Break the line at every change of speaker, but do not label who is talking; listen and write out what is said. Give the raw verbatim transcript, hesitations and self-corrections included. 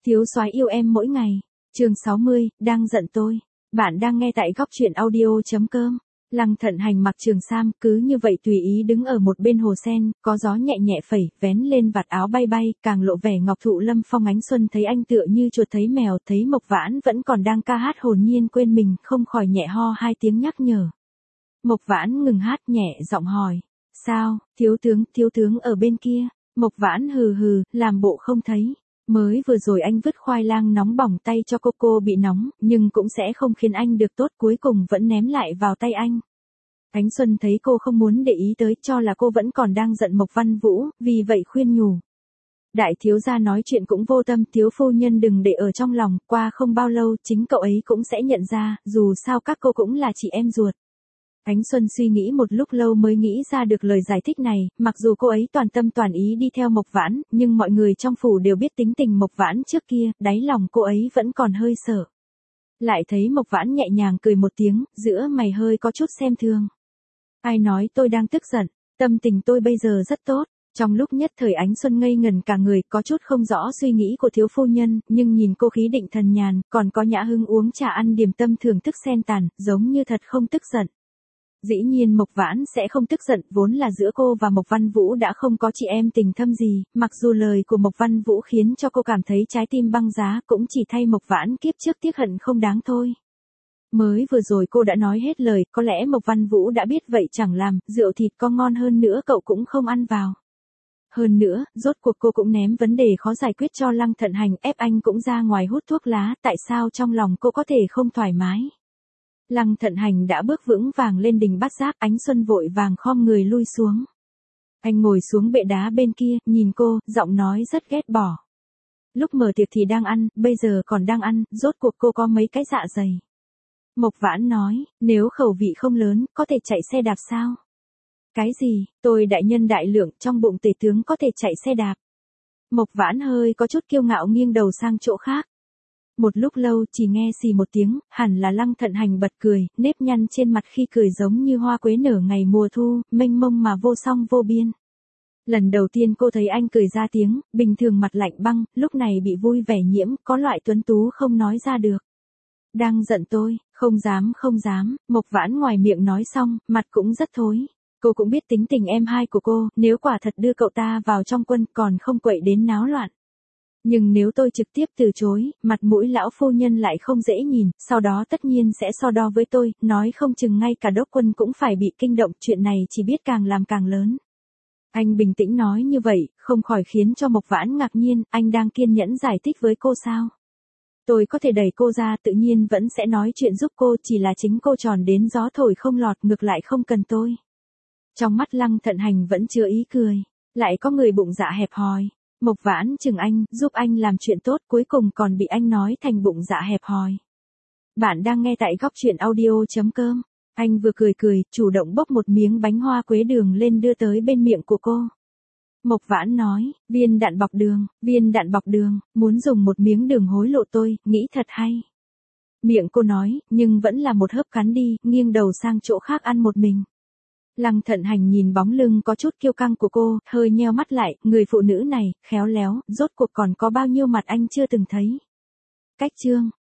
Thiếu soái yêu em mỗi ngày. Chương sáu mươi, đang giận tôi. Bạn đang nghe tại góc truyện audio chấm com. Lăng Thận Hành mặc trường sam, cứ như vậy tùy ý đứng ở một bên hồ sen, có gió nhẹ nhẹ phẩy, vén lên vạt áo bay bay, càng lộ vẻ ngọc thụ lâm phong. Ánh Xuân thấy anh tựa như chuột thấy mèo, thấy Mộc Vãn vẫn còn đang ca hát hồn nhiên quên mình, không khỏi nhẹ ho hai tiếng nhắc nhở. Mộc Vãn ngừng hát, nhẹ giọng hỏi, sao, thiếu tướng, thiếu tướng ở bên kia. Mộc Vãn hừ hừ, làm bộ không thấy. Mới vừa rồi anh vứt khoai lang nóng bỏng tay cho cô, cô bị nóng, nhưng cũng sẽ không khiến anh được tốt, cuối cùng vẫn ném lại vào tay anh. Ánh Xuân thấy cô không muốn để ý tới, cho là cô vẫn còn đang giận Mộc Văn Vũ, vì vậy khuyên nhủ. Đại thiếu gia nói chuyện cũng vô tâm, thiếu phu nhân đừng để ở trong lòng, qua không bao lâu chính cậu ấy cũng sẽ nhận ra, dù sao các cô cũng là chị em ruột. Ánh Xuân suy nghĩ một lúc lâu mới nghĩ ra được lời giải thích này, mặc dù cô ấy toàn tâm toàn ý đi theo Mộc Vãn, nhưng mọi người trong phủ đều biết tính tình Mộc Vãn trước kia, đáy lòng cô ấy vẫn còn hơi sợ. Lại thấy Mộc Vãn nhẹ nhàng cười một tiếng, giữa mày hơi có chút xem thường. Ai nói tôi đang tức giận, tâm tình tôi bây giờ rất tốt. Trong lúc nhất thời Ánh Xuân ngây ngần cả người, có chút không rõ suy nghĩ của thiếu phu nhân, nhưng nhìn cô khí định thần nhàn, còn có Nhã Hưng uống trà ăn điểm tâm thưởng thức xen tàn, giống như thật không tức giận. Dĩ nhiên Mộc Vãn sẽ không tức giận, vốn là giữa cô và Mộc Văn Vũ đã không có chị em tình thâm gì, mặc dù lời của Mộc Văn Vũ khiến cho cô cảm thấy trái tim băng giá, cũng chỉ thay Mộc Vãn kiếp trước tiếc hận không đáng thôi. Mới vừa rồi cô đã nói hết lời, có lẽ Mộc Văn Vũ đã biết vậy chẳng làm, rượu thịt có ngon hơn nữa cậu cũng không ăn vào. Hơn nữa, rốt cuộc cô cũng ném vấn đề khó giải quyết cho Lăng Thận Hành, ép anh cũng ra ngoài hút thuốc lá, tại sao trong lòng cô có thể không thoải mái. Lăng Thận Hành đã bước vững vàng lên đỉnh bát giác, Ánh Xuân vội vàng khom người lui xuống. Anh ngồi xuống bệ đá bên kia, nhìn cô, giọng nói rất ghét bỏ. Lúc mở tiệc thì đang ăn, bây giờ còn đang ăn, rốt cuộc cô có mấy cái dạ dày. Mộc Vãn nói, nếu khẩu vị không lớn, có thể chạy xe đạp sao? Cái gì, tôi đại nhân đại lượng, trong bụng tể tướng có thể chạy xe đạp. Mộc Vãn hơi có chút kiêu ngạo nghiêng đầu sang chỗ khác. Một lúc lâu chỉ nghe xì một tiếng, hẳn là Lăng Thận Hành bật cười, nếp nhăn trên mặt khi cười giống như hoa quế nở ngày mùa thu, mênh mông mà vô song vô biên. Lần đầu tiên cô thấy anh cười ra tiếng, bình thường mặt lạnh băng, lúc này bị vui vẻ nhiễm, có loại tuấn tú không nói ra được. Đang giận tôi, không dám không dám, Mộc Vãn ngoài miệng nói xong, mặt cũng rất thối. Cô cũng biết tính tình em hai của cô, nếu quả thật đưa cậu ta vào trong quân còn không quậy đến náo loạn. Nhưng nếu tôi trực tiếp từ chối, mặt mũi lão phu nhân lại không dễ nhìn, sau đó tất nhiên sẽ so đo với tôi, nói không chừng ngay cả đốc quân cũng phải bị kinh động, chuyện này chỉ biết càng làm càng lớn. Anh bình tĩnh nói như vậy, không khỏi khiến cho Mộc Vãn ngạc nhiên, anh đang kiên nhẫn giải thích với cô sao? Tôi có thể đẩy cô ra, tự nhiên vẫn sẽ nói chuyện giúp cô, chỉ là chính cô tròn đến gió thổi không lọt, ngược lại không cần tôi. Trong mắt Lăng Thận Hành vẫn chưa ý cười, lại có người bụng dạ hẹp hòi. Mộc Vãn chừng anh, giúp anh làm chuyện tốt, cuối cùng còn bị anh nói thành bụng dạ hẹp hòi. Bạn đang nghe tại góc truyện audio chấm com. Anh vừa cười cười, chủ động bốc một miếng bánh hoa quế đường lên đưa tới bên miệng của cô. Mộc Vãn nói, viên đạn bọc đường, viên đạn bọc đường, muốn dùng một miếng đường hối lộ tôi, nghĩ thật hay. Miệng cô nói, nhưng vẫn là một hớp cắn đi, nghiêng đầu sang chỗ khác ăn một mình. Lăng Thận Hành nhìn bóng lưng có chút kiêu căng của cô, hơi nheo mắt lại, người phụ nữ này, khéo léo, rốt cuộc còn có bao nhiêu mặt anh chưa từng thấy. Cách chương.